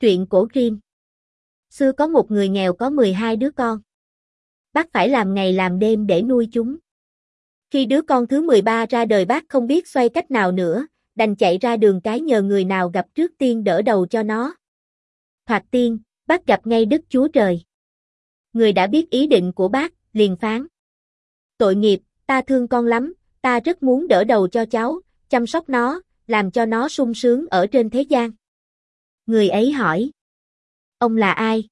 Truyện cổ Grimm. Xưa có một người nghèo có 12 đứa con. Bác phải làm ngày làm đêm để nuôi chúng. Khi đứa con thứ 13 ra đời, bác không biết xoay cách nào nữa, đành chạy ra đường cái nhờ người nào gặp trước tiên đỡ đầu cho nó. Thoạt tiên, bác gặp ngay Đức Chúa Trời. Người đã biết ý định của bác, liền phán: tội nghiệp, ta thương con lắm, ta rất muốn đỡ đầu cho cháu, chăm sóc nó, làm cho nó sung sướng ở trên thế gian. Người ấy hỏi: ông là ai?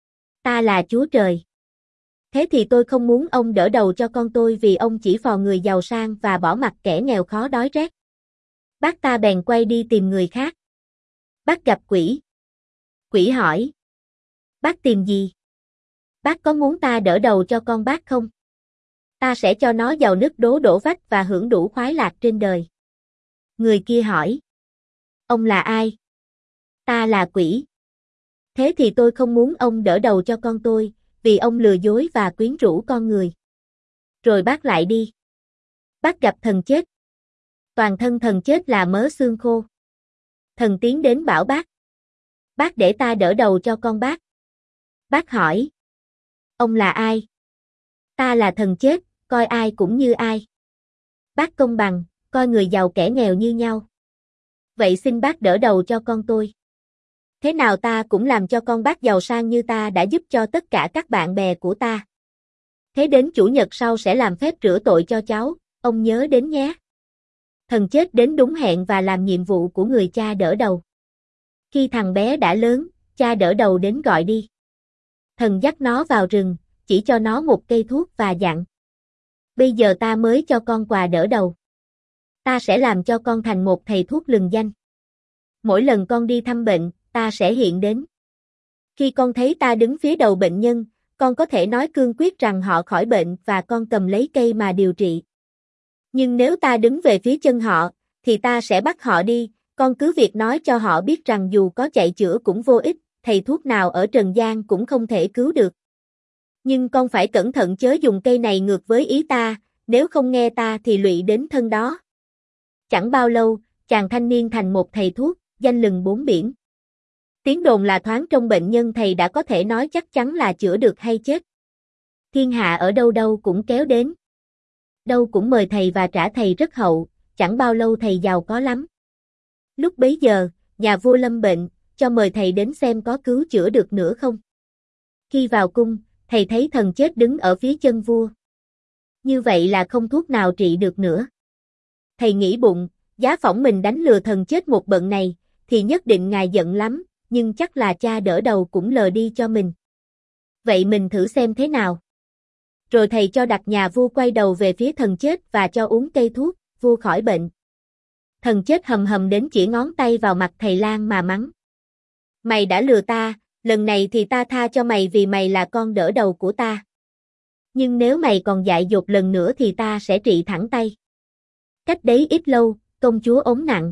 Ta là Chúa Trời. Thế thì tôi không muốn ông đỡ đầu cho con tôi, vì ông chỉ phò người giàu sang và bỏ mặc kẻ nghèo khó đói rét. Bác ta bèn quay đi tìm người khác. Bác gặp quỷ. Quỷ hỏi: bác tìm gì? Bác có muốn ta đỡ đầu cho con bác không? Ta sẽ cho nó giàu nứt đố đổ vách và hưởng đủ khoái lạc trên đời. Người kia hỏi: ông là ai? Ta là quỷ. Thế thì tôi không muốn ông đỡ đầu cho con tôi, vì ông lừa dối và quyến rũ con người. Rồi bác lại đi. Bác gặp thần chết. Toàn thân thần chết là mớ xương khô. Thần tiến đến bảo bác: bác để ta đỡ đầu cho con bác. Bác hỏi: ông là ai? Ta là thần chết, coi ai cũng như ai. Bác công bằng, coi người giàu kẻ nghèo như nhau. Vậy xin bác đỡ đầu cho con tôi. Thế nào ta cũng làm cho con bác giàu sang như ta đã giúp cho tất cả các bạn bè của ta. Thế đến chủ nhật sau sẽ làm phép rửa tội cho cháu, ông nhớ đến nhé. Thần chết đến đúng hẹn và làm nhiệm vụ của người cha đỡ đầu. Khi thằng bé đã lớn, cha đỡ đầu đến gọi đi. Thần dắt nó vào rừng, chỉ cho nó một cây thuốc và dặn: bây giờ ta mới cho con quà đỡ đầu. Ta sẽ làm cho con thành một thầy thuốc lừng danh. Mỗi lần con đi thăm bệnh, ta sẽ hiện đến. Khi con thấy ta đứng phía đầu bệnh nhân, con có thể nói cương quyết rằng họ khỏi bệnh và con cầm lấy cây mà điều trị. Nhưng nếu ta đứng về phía chân họ, thì ta sẽ bắt họ đi, con cứ việc nói cho họ biết rằng dù có chạy chữa cũng vô ích, thầy thuốc nào ở trần gian cũng không thể cứu được. Nhưng con phải cẩn thận chớ dùng cây này ngược với ý ta, nếu không nghe ta thì lụy đến thân đó. Chẳng bao lâu, chàng thanh niên thành một thầy thuốc, danh lừng bốn biển. Tiếng đồn là thoáng trong bệnh nhân thầy đã có thể nói chắc chắn là chữa được hay chết. Thiên hạ ở đâu đâu cũng kéo đến. Đâu cũng mời thầy và trả thầy rất hậu, chẳng bao lâu thầy giàu có lắm. Lúc bấy giờ, nhà vua lâm bệnh, cho mời thầy đến xem có cứu chữa được nữa không. Khi vào cung, thầy thấy thần chết đứng ở phía chân vua. Như vậy là không thuốc nào trị được nữa. Thầy nghĩ bụng, giá phỏng mình đánh lừa thần chết một bận này, thì nhất định ngài giận lắm, nhưng chắc là cha đỡ đầu cũng lờ đi cho mình. Vậy mình thử xem thế nào. Rồi thầy cho đặt nhà vua quay đầu về phía thần chết và cho uống cây thuốc, vua khỏi bệnh. Thần chết hầm hầm đến chỉ ngón tay vào mặt thầy lang mà mắng: mày đã lừa ta, lần này thì ta tha cho mày vì mày là con đỡ đầu của ta. Nhưng nếu mày còn dại dột lần nữa thì ta sẽ trị thẳng tay. Cách đấy ít lâu, công chúa ốm nặng.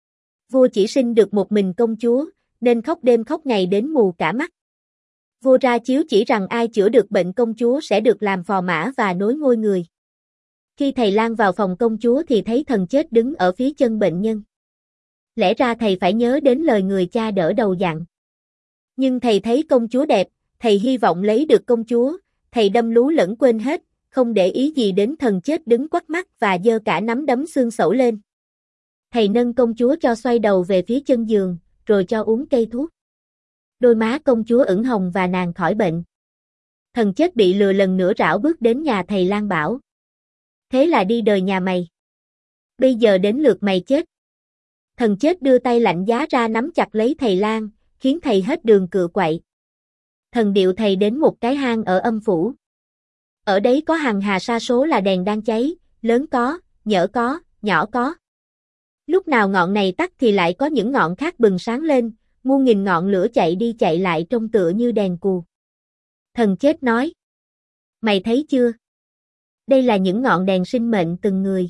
Vua chỉ sinh được một mình công chúa, nên khóc đêm khóc ngày đến mù cả mắt. Vua ra chiếu chỉ rằng ai chữa được bệnh công chúa sẽ được làm phò mã và nối ngôi người. Khi thầy lang vào phòng công chúa thì thấy thần chết đứng ở phía chân bệnh nhân. Lẽ ra thầy phải nhớ đến lời người cha đỡ đầu dặn. Nhưng thầy thấy công chúa đẹp, thầy hy vọng lấy được công chúa, thầy đâm lú lẫn quên hết, không để ý gì đến thần chết đứng quắt mắt và giơ cả nắm đấm xương sẩu lên. Thầy nâng công chúa cho xoay đầu về phía chân giường, rồi cho uống cây thuốc. Đôi má công chúa ửng hồng và nàng khỏi bệnh. Thần chết bị lừa lần nữa rảo bước đến nhà thầy lang bảo: thế là đi đời nhà mày. Bây giờ đến lượt mày chết. Thần chết đưa tay lạnh giá ra nắm chặt lấy thầy lang, khiến thầy hết đường cựa quậy. Thần điệu thầy đến một cái hang ở âm phủ. Ở đấy có hằng hà sa số là đèn đang cháy, lớn có, nhỡ có, nhỏ có. Lúc nào ngọn này tắt thì lại có những ngọn khác bừng sáng lên, muôn nghìn ngọn lửa chạy đi chạy lại trông tựa như đèn cù. Thần chết nói: mày thấy chưa? Đây là những ngọn đèn sinh mệnh từng người.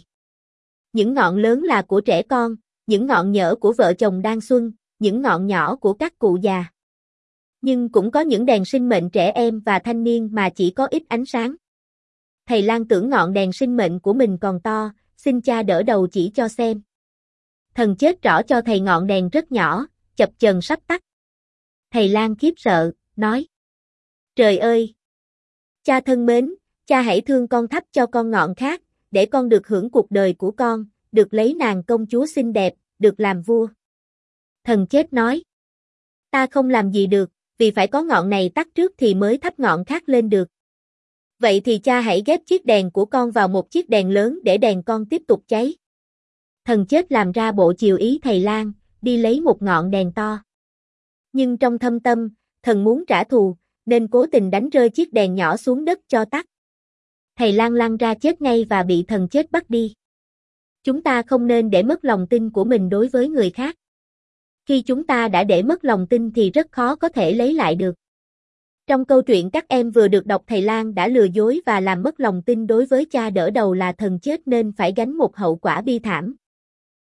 Những ngọn lớn là của trẻ con, những ngọn nhỡ của vợ chồng đang xuân, những ngọn nhỏ của các cụ già. Nhưng cũng có những đèn sinh mệnh trẻ em và thanh niên mà chỉ có ít ánh sáng. Thầy lang tưởng ngọn đèn sinh mệnh của mình còn to, xin cha đỡ đầu chỉ cho xem. Thần chết trỏ cho thầy ngọn đèn rất nhỏ, chập chờn sắp tắt. Thầy Lang khiếp sợ, nói. Trời ơi! Cha thân mến, cha hãy thương con thắp cho con ngọn khác, để con được hưởng cuộc đời của con, được lấy nàng công chúa xinh đẹp, được làm vua. Thần chết nói. Ta không làm gì được, vì phải có ngọn này tắt trước thì mới thắp ngọn khác lên được. Vậy thì cha hãy ghép chiếc đèn của con vào một chiếc đèn lớn để đèn con tiếp tục cháy. Thần chết làm ra bộ chiều ý thầy Lang, đi lấy một ngọn đèn to. Nhưng trong thâm tâm, thần muốn trả thù, nên cố tình đánh rơi chiếc đèn nhỏ xuống đất cho tắt. Thầy Lang lăn ra chết ngay và bị thần chết bắt đi. Chúng ta không nên để mất lòng tin của mình đối với người khác. Khi chúng ta đã để mất lòng tin thì rất khó có thể lấy lại được. Trong câu chuyện các em vừa được đọc, thầy Lang đã lừa dối và làm mất lòng tin đối với cha đỡ đầu là thần chết nên phải gánh một hậu quả bi thảm.